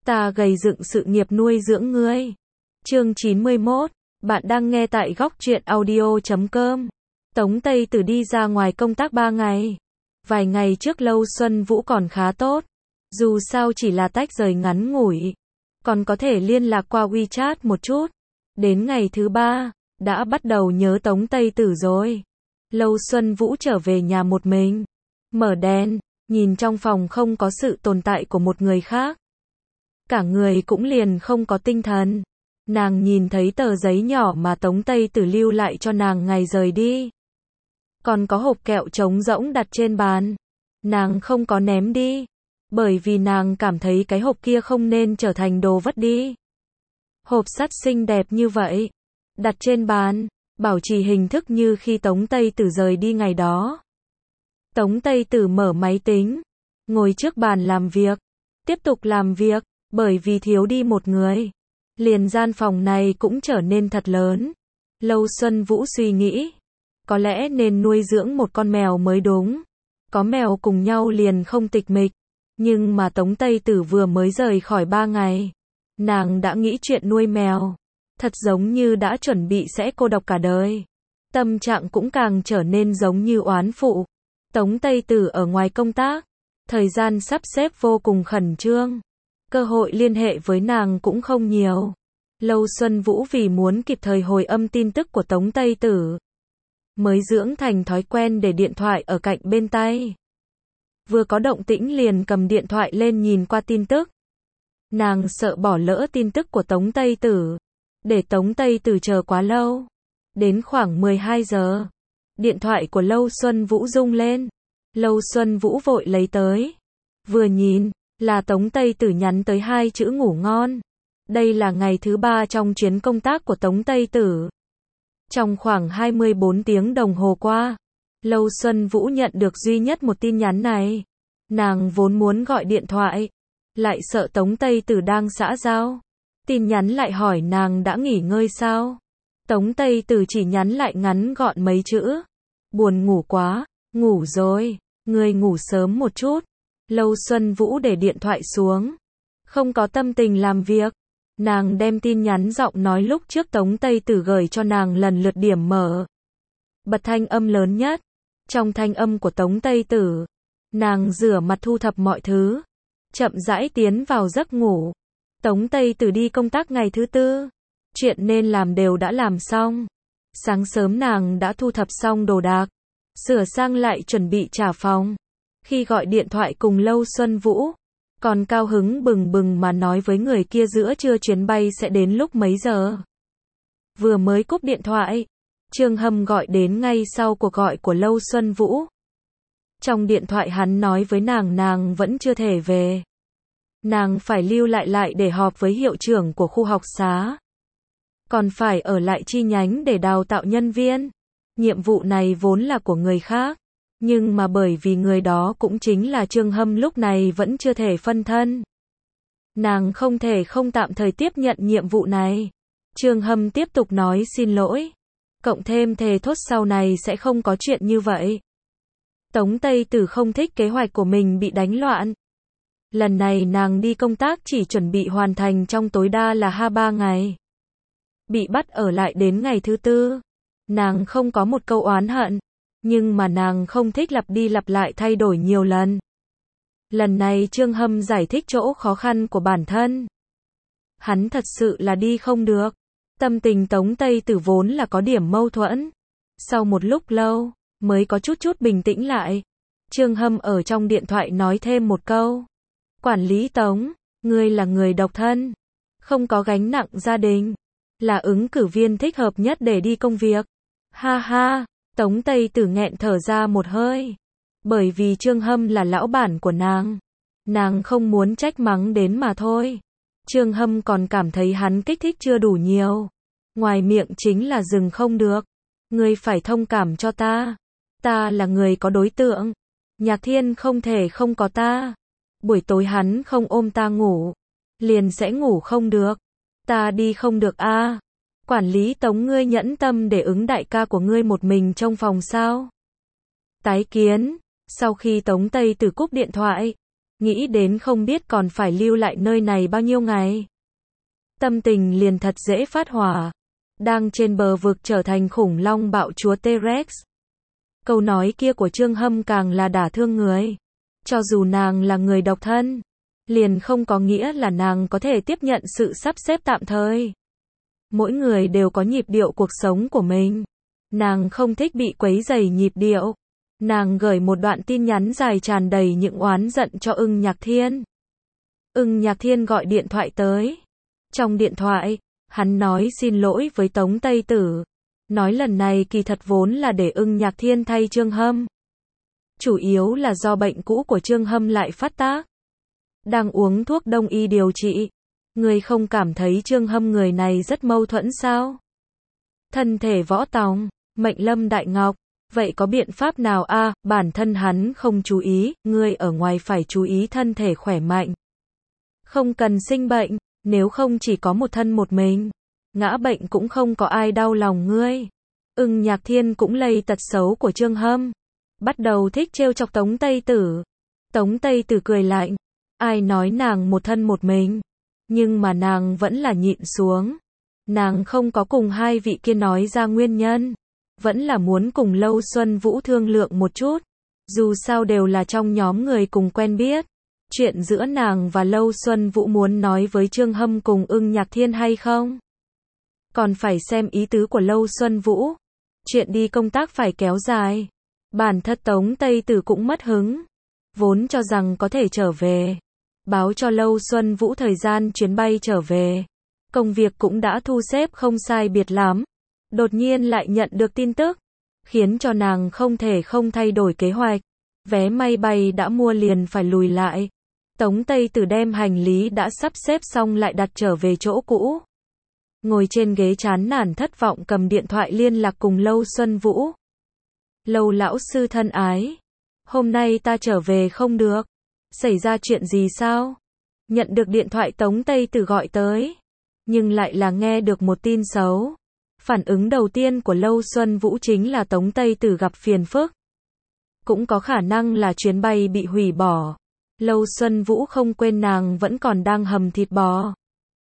Ta gầy dựng sự nghiệp nuôi dưỡng ngươi. Chương 91. Bạn đang nghe tại góc truyện audio.com. Tống Tây Tử đi ra ngoài công tác 3 ngày. Vài ngày trước Lâu Xuân Vũ còn khá tốt. Dù sao chỉ là tách rời ngắn ngủi. Còn có thể liên lạc qua WeChat một chút. Đến ngày thứ 3, đã bắt đầu nhớ Tống Tây Tử rồi. Lâu Xuân Vũ trở về nhà một mình. Mở đèn, nhìn trong phòng không có sự tồn tại của một người khác. Cả người cũng liền không có tinh thần. Nàng nhìn thấy tờ giấy nhỏ mà Tống Tây Tử lưu lại cho nàng ngày rời đi. Còn có hộp kẹo trống rỗng đặt trên bàn. Nàng không có ném đi. Bởi vì nàng cảm thấy cái hộp kia không nên trở thành đồ vứt đi. Hộp sắt xinh đẹp như vậy. Đặt trên bàn, bảo trì hình thức như khi Tống Tây Tử rời đi ngày đó. Tống Tây Tử mở máy tính. Ngồi trước bàn làm việc. Tiếp tục làm việc. Bởi vì thiếu đi một người. Liền gian phòng này cũng trở nên thật lớn. Lâu Xuân Vũ suy nghĩ. Có lẽ nên nuôi dưỡng một con mèo mới đúng. Có mèo cùng nhau liền không tịch mịch. Nhưng mà Tống Tây Tử vừa mới rời khỏi 3 ngày. Nàng đã nghĩ chuyện nuôi mèo. Thật giống như đã chuẩn bị sẽ cô độc cả đời. Tâm trạng cũng càng trở nên giống như oán phụ. Tống Tây Tử ở ngoài công tác. Thời gian sắp xếp vô cùng khẩn trương. Cơ hội liên hệ với nàng cũng không nhiều. Lâu Xuân Vũ vì muốn kịp thời hồi âm tin tức của Tống Tây Tử. Mới dưỡng thành thói quen để điện thoại ở cạnh bên tay. Vừa có động tĩnh liền cầm điện thoại lên nhìn qua tin tức. Nàng sợ bỏ lỡ tin tức của Tống Tây Tử. Để Tống Tây Tử chờ quá lâu. Đến khoảng 12 giờ. Điện thoại của Lâu Xuân Vũ rung lên. Lâu Xuân Vũ vội lấy tới. Vừa nhìn, là Tống Tây Tử nhắn tới 2 chữ ngủ ngon. Đây là ngày thứ 3 trong chuyến công tác của Tống Tây Tử. Trong khoảng 24 tiếng đồng hồ qua, Lâu Xuân Vũ nhận được duy nhất một tin nhắn này. Nàng vốn muốn gọi điện thoại, lại sợ Tống Tây Tử đang xã giao. Tin nhắn lại hỏi nàng đã nghỉ ngơi sao? Tống Tây Tử chỉ nhắn lại ngắn gọn mấy chữ. Buồn ngủ quá, ngủ rồi, ngươi ngủ sớm một chút. Lâu Xuân Vũ để điện thoại xuống. Không có tâm tình làm việc. Nàng đem tin nhắn giọng nói lúc trước Tống Tây Tử gửi cho nàng lần lượt điểm mở. Bật thanh âm lớn nhất. Trong thanh âm của Tống Tây Tử, nàng rửa mặt thu thập mọi thứ. Chậm rãi tiến vào giấc ngủ. Tống Tây Tử đi công tác ngày thứ 4. Chuyện nên làm đều đã làm xong. Sáng sớm nàng đã thu thập xong đồ đạc. Sửa sang lại chuẩn bị trả phòng. Khi gọi điện thoại cùng Lâu Xuân Vũ, còn cao hứng bừng bừng mà nói với người kia giữa trưa chuyến bay sẽ đến lúc mấy giờ. Vừa mới cúp điện thoại, Trương Hâm gọi đến ngay sau cuộc gọi của Lâu Xuân Vũ. Trong điện thoại hắn nói với nàng vẫn chưa thể về. Nàng phải lưu lại để họp với hiệu trưởng của khu học xá. Còn phải ở lại chi nhánh để đào tạo nhân viên. Nhiệm vụ này vốn là của người khác. Nhưng mà bởi vì người đó cũng chính là Trương Hâm lúc này vẫn chưa thể phân thân. Nàng không thể không tạm thời tiếp nhận nhiệm vụ này. Trương Hâm tiếp tục nói xin lỗi. Cộng thêm thề thốt sau này sẽ không có chuyện như vậy. Tống Tây Tử không thích kế hoạch của mình bị đánh loạn. Lần này nàng đi công tác chỉ chuẩn bị hoàn thành trong tối đa là 3 ngày. Bị bắt ở lại đến ngày thứ 4. Nàng không có một câu oán hận. Nhưng mà nàng không thích lặp đi lặp lại thay đổi nhiều lần. Lần này Trương Hâm giải thích chỗ khó khăn của bản thân. Hắn thật sự là đi không được. Tâm tình Tống Tây Tử vốn là có điểm mâu thuẫn. Sau một lúc lâu, mới có chút bình tĩnh lại. Trương Hâm ở trong điện thoại nói thêm một câu. Quản lý Tống, ngươi là người độc thân. Không có gánh nặng gia đình. Là ứng cử viên thích hợp nhất để đi công việc. Ha ha. Tống Tây Tử nghẹn thở ra một hơi. Bởi vì Trương Hâm là lão bản của nàng. Nàng không muốn trách mắng đến mà thôi. Trương Hâm còn cảm thấy hắn kích thích chưa đủ nhiều. Ngoài miệng chính là dừng không được. Ngươi phải thông cảm cho ta. Ta là người có đối tượng. Nhạc Thiên không thể không có ta. Buổi tối hắn không ôm ta ngủ. Liền sẽ ngủ không được. Ta đi không được a. Quản lý Tống ngươi nhẫn tâm để ứng đại ca của ngươi một mình trong phòng sao? Tái kiến. Sau khi Tống Tây Tử cúp điện thoại, nghĩ đến không biết còn phải lưu lại nơi này bao nhiêu ngày. Tâm tình liền thật dễ phát hỏa. Đang trên bờ vực trở thành khủng long bạo chúa T-Rex. Câu nói kia của Trương Hâm càng là đả thương người. Cho dù nàng là người độc thân, liền không có nghĩa là nàng có thể tiếp nhận sự sắp xếp tạm thời. Mỗi người đều có nhịp điệu cuộc sống của mình. Nàng không thích bị quấy rầy nhịp điệu. Nàng gửi một đoạn tin nhắn dài tràn đầy những oán giận cho Ưng Nhạc Thiên. Ưng Nhạc Thiên gọi điện thoại tới. Trong điện thoại, hắn nói xin lỗi với Tống Tây Tử. Nói lần này kỳ thật vốn là để Ưng Nhạc Thiên thay Trương Hâm. Chủ yếu là do bệnh cũ của Trương Hâm lại phát tác. Đang uống thuốc đông y điều trị. Người không cảm thấy Trương Hâm người này rất mâu thuẫn sao? Thân thể võ tòng, mệnh lâm đại ngọc. Vậy có biện pháp nào a? Bản thân hắn không chú ý, ngươi ở ngoài phải chú ý thân thể khỏe mạnh. Không cần sinh bệnh, nếu không chỉ có một thân một mình. Ngã bệnh cũng không có ai đau lòng ngươi. Ưng Nhạc Thiên cũng lây tật xấu của Trương Hâm. Bắt đầu thích trêu chọc Tống Tây Tử. Tống Tây Tử cười lạnh. Ai nói nàng một thân một mình. Nhưng mà nàng vẫn là nhịn xuống. Nàng không có cùng hai vị kia nói ra nguyên nhân. Vẫn là muốn cùng Lâu Xuân Vũ thương lượng một chút. Dù sao đều là trong nhóm người cùng quen biết. Chuyện giữa nàng và Lâu Xuân Vũ muốn nói với Trương Hâm cùng Ưng Nhạc Thiên hay không? Còn phải xem ý tứ của Lâu Xuân Vũ. Chuyện đi công tác phải kéo dài. Bản thân Tống Tây Tử cũng mất hứng. Vốn cho rằng có thể trở về. Báo cho Lâu Xuân Vũ thời gian chuyến bay trở về. Công việc cũng đã thu xếp không sai biệt lắm. Đột nhiên lại nhận được tin tức. Khiến cho nàng không thể không thay đổi kế hoạch. Vé máy bay đã mua liền phải lùi lại. Tống Tây Tử đem hành lý đã sắp xếp xong lại đặt trở về chỗ cũ. Ngồi trên ghế chán nản thất vọng cầm điện thoại liên lạc cùng Lâu Xuân Vũ. Lâu lão sư thân ái. Hôm nay ta trở về không được. Xảy ra chuyện gì sao? Nhận được điện thoại Tống Tây Tử gọi tới. Nhưng lại là nghe được một tin xấu. Phản ứng đầu tiên của Lâu Xuân Vũ chính là Tống Tây Tử gặp phiền phức. Cũng có khả năng là chuyến bay bị hủy bỏ. Lâu Xuân Vũ không quên nàng vẫn còn đang hầm thịt bò.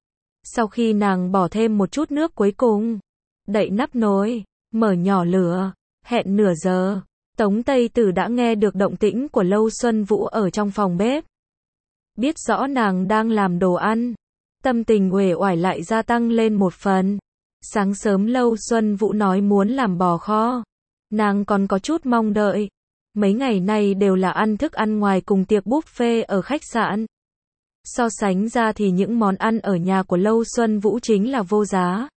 Sau khi nàng bỏ thêm một chút nước cuối cùng, đậy nắp nồi, mở nhỏ lửa, hẹn nửa giờ, Tống Tây Tử đã nghe được động tĩnh của Lâu Xuân Vũ ở trong phòng bếp. Biết rõ nàng đang làm đồ ăn, tâm tình uể oải lại gia tăng lên một phần. Sáng sớm Lâu Xuân Vũ nói muốn làm bò kho. Nàng còn có chút mong đợi. Mấy ngày nay đều là ăn thức ăn ngoài cùng tiệc buffet ở khách sạn. So sánh ra thì những món ăn ở nhà của Lâu Xuân Vũ chính là vô giá.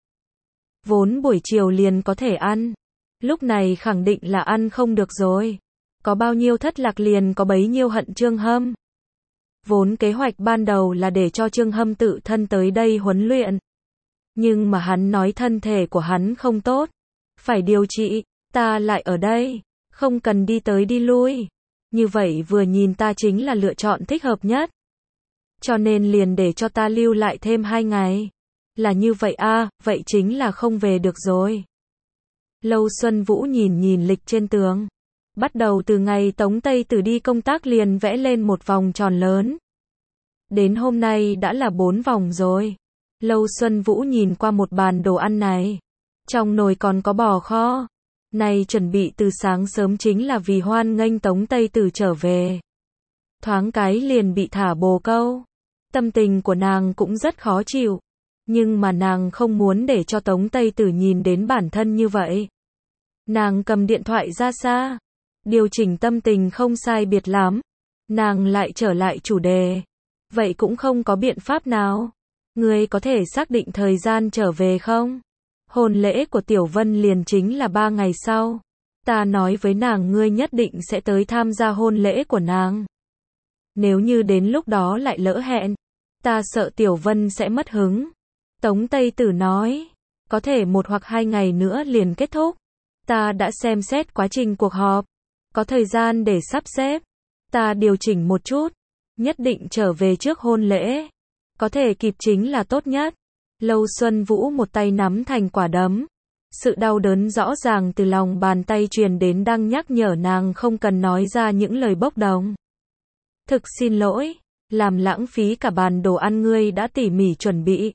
Vốn buổi chiều liền có thể ăn. Lúc này khẳng định là ăn không được rồi. Có bao nhiêu thất lạc liền có bấy nhiêu hận Trương Hâm. Vốn kế hoạch ban đầu là để cho Trương Hâm tự thân tới đây huấn luyện. Nhưng mà hắn nói thân thể của hắn không tốt. Phải điều trị, ta lại ở đây. Không cần đi tới đi lui. Như vậy vừa nhìn ta chính là lựa chọn thích hợp nhất. Cho nên liền để cho ta lưu lại thêm 2 ngày. Là như vậy a, vậy chính là không về được rồi. Lâu Xuân Vũ nhìn lịch trên tường. Bắt đầu từ ngày Tống Tây Tử đi công tác liền vẽ lên một vòng tròn lớn. Đến hôm nay đã là 4 vòng rồi. Lâu Xuân Vũ nhìn qua một bàn đồ ăn này. Trong nồi còn có bò kho. Này chuẩn bị từ sáng sớm chính là vì hoan nghênh Tống Tây Tử trở về. Thoáng cái liền bị thả bồ câu. Tâm tình của nàng cũng rất khó chịu. Nhưng mà nàng không muốn để cho Tống Tây Tử nhìn đến bản thân như vậy. Nàng cầm điện thoại ra xa. Điều chỉnh tâm tình không sai biệt lắm. Nàng lại trở lại chủ đề. Vậy cũng không có biện pháp nào. Ngươi có thể xác định thời gian trở về không? Hôn lễ của Tiểu Vân liền chính là 3 ngày sau. Ta nói với nàng ngươi nhất định sẽ tới tham gia hôn lễ của nàng. Nếu như đến lúc đó lại lỡ hẹn, ta sợ Tiểu Vân sẽ mất hứng. Tống Tây Tử nói, có thể 1 hoặc 2 ngày nữa liền kết thúc. Ta đã xem xét quá trình cuộc họp. Có thời gian để sắp xếp. Ta điều chỉnh một chút. Nhất định trở về trước hôn lễ. Có thể kịp chính là tốt nhất. Lâu Xuân Vũ một tay nắm thành quả đấm. Sự đau đớn rõ ràng từ lòng bàn tay truyền đến đang nhắc nhở nàng không cần nói ra những lời bốc đồng. Thực xin lỗi, làm lãng phí cả bàn đồ ăn ngươi đã tỉ mỉ chuẩn bị.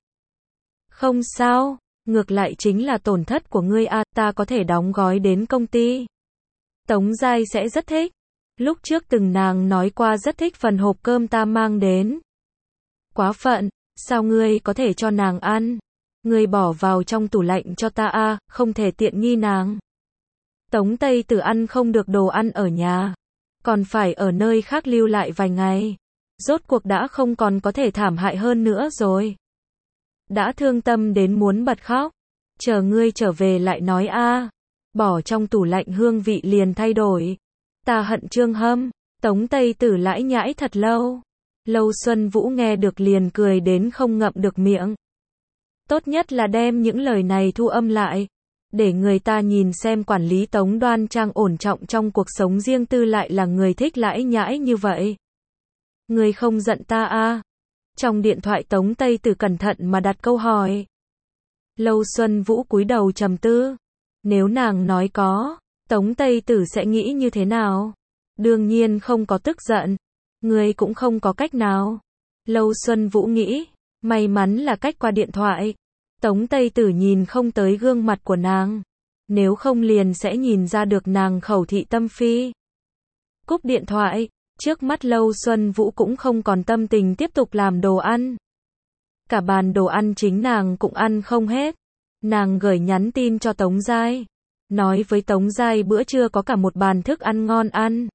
Không sao, ngược lại chính là tổn thất của ngươi à, ta có thể đóng gói đến công ty. Tống Giai sẽ rất thích. Lúc trước từng nàng nói qua rất thích phần hộp cơm ta mang đến. Quá phận, sao ngươi có thể cho nàng ăn? Ngươi bỏ vào trong tủ lạnh cho ta à, không thể tiện nghi nàng. Tống Tây Tử ăn không được đồ ăn ở nhà, còn phải ở nơi khác lưu lại vài ngày. Rốt cuộc đã không còn có thể thảm hại hơn nữa rồi. Đã thương tâm đến muốn bật khóc. Chờ ngươi trở về lại nói a. Bỏ trong tủ lạnh hương vị liền thay đổi. Ta hận Trương Hâm. Tống Tây Tử lãi nhãi thật lâu. Lâu Xuân Vũ nghe được liền cười đến không ngậm được miệng. Tốt nhất là đem những lời này thu âm lại, để người ta nhìn xem quản lý Tống đoan trang ổn trọng trong cuộc sống riêng tư lại là người thích lãi nhãi như vậy. Ngươi không giận ta à? Trong điện thoại Tống Tây Tử cẩn thận mà đặt câu hỏi. Lâu Xuân Vũ cúi đầu trầm tư. Nếu nàng nói có, Tống Tây Tử sẽ nghĩ như thế nào? Đương nhiên không có tức giận. Ngươi cũng không có cách nào. Lâu Xuân Vũ nghĩ, may mắn là cách qua điện thoại. Tống Tây Tử nhìn không tới gương mặt của nàng. Nếu không liền sẽ nhìn ra được nàng khẩu thị tâm phi. Cúp điện thoại, trước mắt Lâu Xuân Vũ cũng không còn tâm tình tiếp tục làm đồ ăn. Cả bàn đồ ăn chính nàng cũng ăn không hết. Nàng gửi nhắn tin cho Tống Giai. Nói với Tống Giai bữa trưa có cả một bàn thức ăn ngon ăn.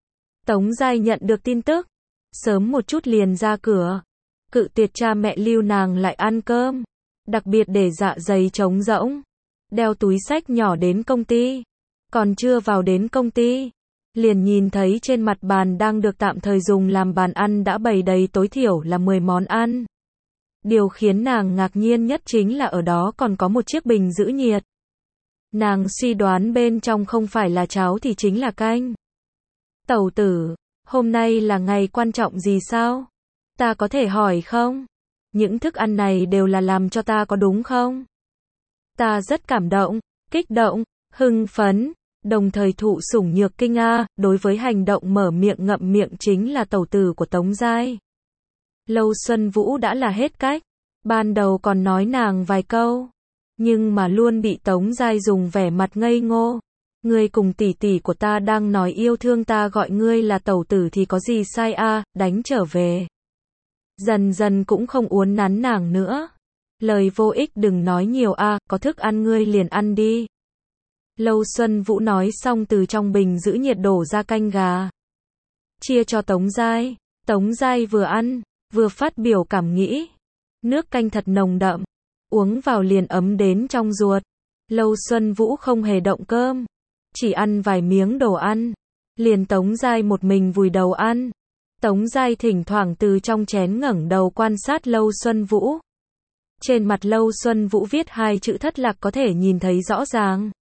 Tống Giai nhận được tin tức. Sớm một chút liền ra cửa. Cự tuyệt cha mẹ lưu nàng lại ăn cơm. Đặc biệt để dạ dày trống rỗng. Đeo túi xách nhỏ đến công ty. Còn chưa vào đến công ty, liền nhìn thấy trên mặt bàn đang được tạm thời dùng làm bàn ăn đã bày đầy tối thiểu là 10 món ăn. Điều khiến nàng ngạc nhiên nhất chính là ở đó còn có một chiếc bình giữ nhiệt. Nàng suy đoán bên trong không phải là cháo thì chính là canh. Tẩu tử, hôm nay là ngày quan trọng gì sao? Ta có thể hỏi không? Những thức ăn này đều là làm cho ta có đúng không? Ta rất cảm động, kích động, hưng phấn, đồng thời thụ sủng nhược kinh a. Đối với hành động mở miệng ngậm miệng chính là tẩu tử của Tống Giai. Lâu Xuân Vũ đã là hết cách. Ban đầu còn nói nàng vài câu, nhưng mà luôn bị Tống Giai dùng vẻ mặt ngây ngô. Ngươi cùng tỷ tỷ của ta đang nói yêu thương ta gọi ngươi là tẩu tử thì có gì sai a, đánh trở về. Dần dần cũng không uốn nắn nàng nữa. Lời vô ích đừng nói nhiều a, có thức ăn ngươi liền ăn đi. Lâu Xuân Vũ nói xong từ trong bình giữ nhiệt đổ ra canh gà. Chia cho Tống Giai. Tống Giai vừa ăn, vừa phát biểu cảm nghĩ. Nước canh thật nồng đậm. Uống vào liền ấm đến trong ruột. Lâu Xuân Vũ không hề động cơm. Chỉ ăn vài miếng đồ ăn. Liền Tống Giai một mình vùi đầu ăn. Tống Giai thỉnh thoảng từ trong chén ngẩng đầu quan sát Lâu Xuân Vũ. Trên mặt Lâu Xuân Vũ viết hai chữ thất lạc có thể nhìn thấy rõ ràng.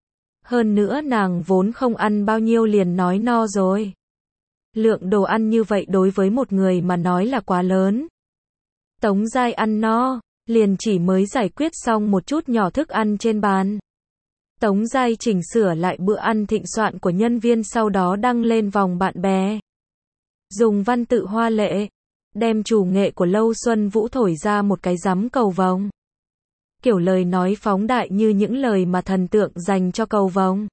Hơn nữa nàng vốn không ăn bao nhiêu liền nói no rồi. Lượng đồ ăn như vậy đối với một người mà nói là quá lớn. Tống Giai ăn no, liền chỉ mới giải quyết xong một chút nhỏ thức ăn trên bàn. Tống Giai chỉnh sửa lại bữa ăn thịnh soạn của nhân viên sau đó đăng lên vòng bạn bè. Dùng văn tự hoa lệ, đem chủ nghệ của Lâu Xuân Vũ thổi ra một cái rắm cầu vồng. Kiểu lời nói phóng đại như những lời mà thần tượng dành cho cầu vồng.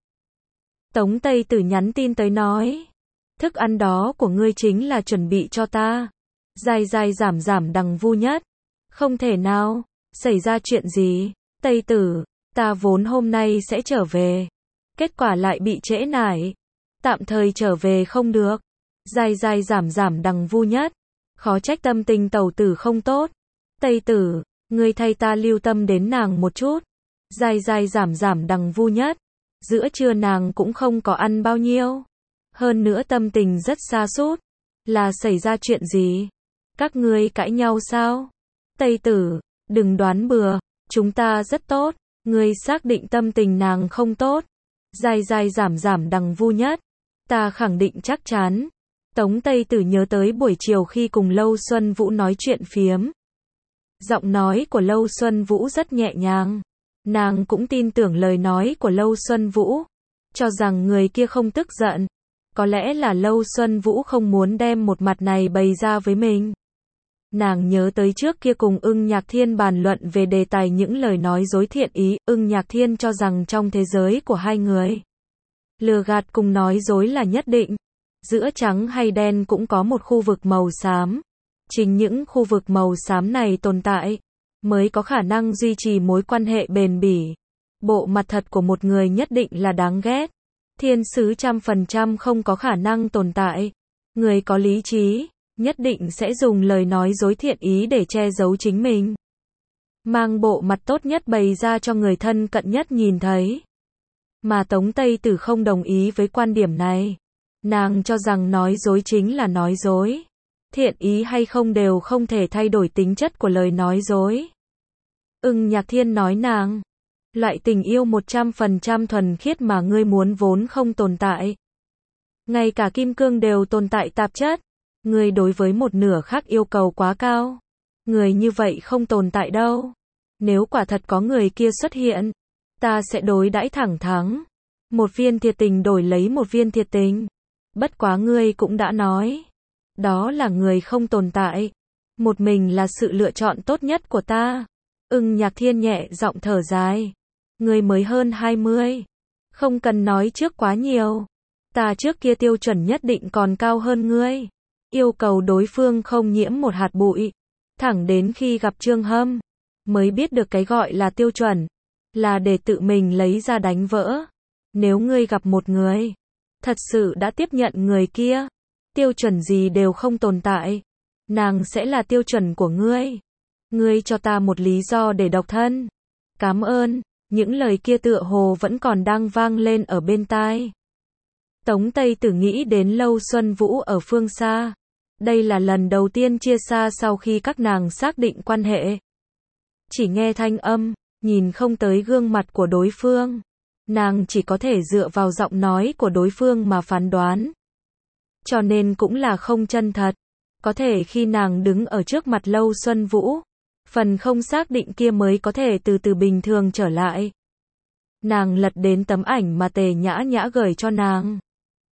Tống Tây Tử nhắn tin tới nói. Thức ăn đó của ngươi chính là chuẩn bị cho ta. Dài dài giảm giảm đằng vu nhất. Không thể nào. Xảy ra chuyện gì? Tây Tử, ta vốn hôm nay sẽ trở về. Kết quả lại bị trễ nải. Tạm thời trở về không được. Dài dài giảm giảm đằng vu nhất. Khó trách tâm tình tẩu tử không tốt. Tây Tử, ngươi thay ta lưu tâm đến nàng một chút. Dài dài giảm giảm đằng vu nhất. Giữa trưa nàng cũng không có ăn bao nhiêu. Hơn nữa tâm tình rất sa sút. Là xảy ra chuyện gì? Các ngươi cãi nhau sao? Tây Tử, đừng đoán bừa. Chúng ta rất tốt. Ngươi xác định tâm tình nàng không tốt. Dài dài giảm giảm đằng vu nhất. Ta khẳng định chắc chắn. Tống Tây Tử nhớ tới buổi chiều khi cùng Lâu Xuân Vũ nói chuyện phiếm. Giọng nói của Lâu Xuân Vũ rất nhẹ nhàng. Nàng cũng tin tưởng lời nói của Lâu Xuân Vũ. Cho rằng người kia không tức giận. Có lẽ là Lâu Xuân Vũ không muốn đem một mặt này bày ra với mình. Nàng nhớ tới trước kia cùng Ưng Nhạc Thiên bàn luận về đề tài những lời nói dối thiện ý, Ưng Nhạc Thiên cho rằng trong thế giới của hai người, lừa gạt cùng nói dối là nhất định. Giữa trắng hay đen cũng có một khu vực màu xám. Chính những khu vực màu xám này tồn tại, mới có khả năng duy trì mối quan hệ bền bỉ. Bộ mặt thật của một người nhất định là đáng ghét. Thiên sứ 100% không có khả năng tồn tại. Người có lý trí, nhất định sẽ dùng lời nói dối thiện ý để che giấu chính mình. Mang bộ mặt tốt nhất bày ra cho người thân cận nhất nhìn thấy. Mà Tống Tây Tử không đồng ý với quan điểm này. Nàng cho rằng nói dối chính là nói dối. Thiện ý hay không đều không thể thay đổi tính chất của lời nói dối. Ưng Nhạc Thiên nói nàng, loại tình yêu 100% thuần khiết mà ngươi muốn vốn không tồn tại. Ngay cả kim cương đều tồn tại tạp chất. Ngươi đối với một nửa khác yêu cầu quá cao. Người như vậy không tồn tại đâu. Nếu quả thật có người kia xuất hiện, ta sẽ đối đãi thẳng thắn. Một viên thiệt tình đổi lấy một viên thiệt tình. Bất quá ngươi cũng đã nói, đó là người không tồn tại. Một mình là sự lựa chọn tốt nhất của ta. Ưng Nhạc Thiên nhẹ giọng thở dài. Ngươi mới hơn 20. Không cần nói trước quá nhiều. Ta trước kia tiêu chuẩn nhất định còn cao hơn ngươi. Yêu cầu đối phương không nhiễm một hạt bụi. Thẳng đến khi gặp Trương Hâm, mới biết được cái gọi là tiêu chuẩn. Là để tự mình lấy ra đánh vỡ. Nếu ngươi gặp một người, thật sự đã tiếp nhận người kia, tiêu chuẩn gì đều không tồn tại, nàng sẽ là tiêu chuẩn của ngươi. Ngươi cho ta một lý do để độc thân. Cảm ơn. Những lời kia tựa hồ vẫn còn đang vang lên ở bên tai. Tống Tây Tử nghĩ đến Lâu Xuân Vũ ở phương xa. Đây là lần đầu tiên chia xa sau khi các nàng xác định quan hệ. Chỉ nghe thanh âm, nhìn không tới gương mặt của đối phương. Nàng chỉ có thể dựa vào giọng nói của đối phương mà phán đoán. Cho nên cũng là không chân thật. Có thể khi nàng đứng ở trước mặt Lâu Xuân Vũ, phần không xác định kia mới có thể từ từ bình thường trở lại. Nàng lật đến tấm ảnh mà Tề Nhã Nhã gửi cho nàng.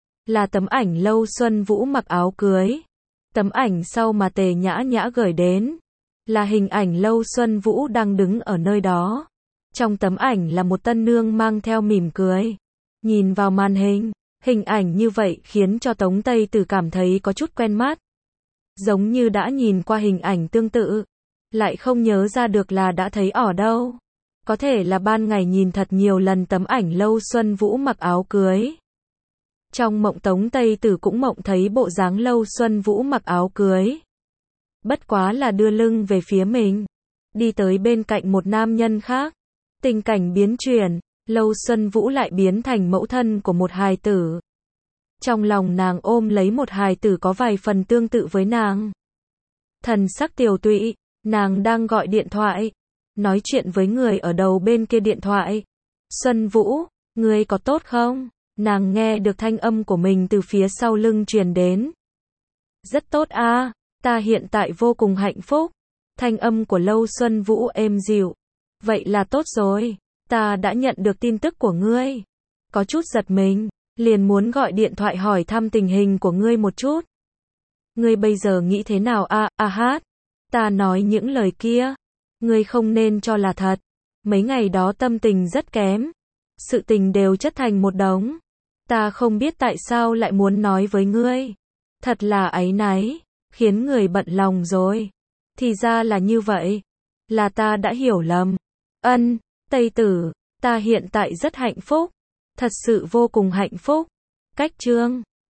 Là tấm ảnh Lâu Xuân Vũ mặc áo cưới. Tấm ảnh sau mà Tề Nhã Nhã gửi đến, là hình ảnh Lâu Xuân Vũ đang đứng ở nơi đó. Trong tấm ảnh là một tân nương mang theo mỉm cười. Nhìn vào màn hình, hình ảnh như vậy khiến cho Tống Tây Tử cảm thấy có chút quen mắt. Giống như đã nhìn qua hình ảnh tương tự, lại không nhớ ra được là đã thấy ở đâu. Có thể là ban ngày nhìn thật nhiều lần tấm ảnh Lâu Xuân Vũ mặc áo cưới. Trong mộng Tống Tây Tử cũng mộng thấy bộ dáng Lâu Xuân Vũ mặc áo cưới. Bất quá là đưa lưng về phía mình, đi tới bên cạnh một nam nhân khác. Tình cảnh biến chuyển, Lâu Xuân Vũ lại biến thành mẫu thân của một hài tử. Trong lòng nàng ôm lấy một hài tử có vài phần tương tự với nàng. Thần sắc tiều tụy, nàng đang gọi điện thoại, nói chuyện với người ở đầu bên kia điện thoại. Xuân Vũ, ngươi có tốt không? Nàng nghe được thanh âm của mình từ phía sau lưng truyền đến. Rất tốt a, ta hiện tại vô cùng hạnh phúc. Thanh âm của Lâu Xuân Vũ êm dịu. Vậy là tốt rồi, ta đã nhận được tin tức của ngươi. Có chút giật mình, liền muốn gọi điện thoại hỏi thăm tình hình của ngươi một chút. Ngươi bây giờ nghĩ thế nào hát? Ta nói những lời kia, ngươi không nên cho là thật. Mấy ngày đó tâm tình rất kém. Sự tình đều chất thành một đống. Ta không biết tại sao lại muốn nói với ngươi. Thật là áy náy, khiến người bận lòng rồi. Thì ra là như vậy. Là ta đã hiểu lầm. Tây Tử, ta hiện tại rất hạnh phúc. Thật sự vô cùng hạnh phúc. Cách chương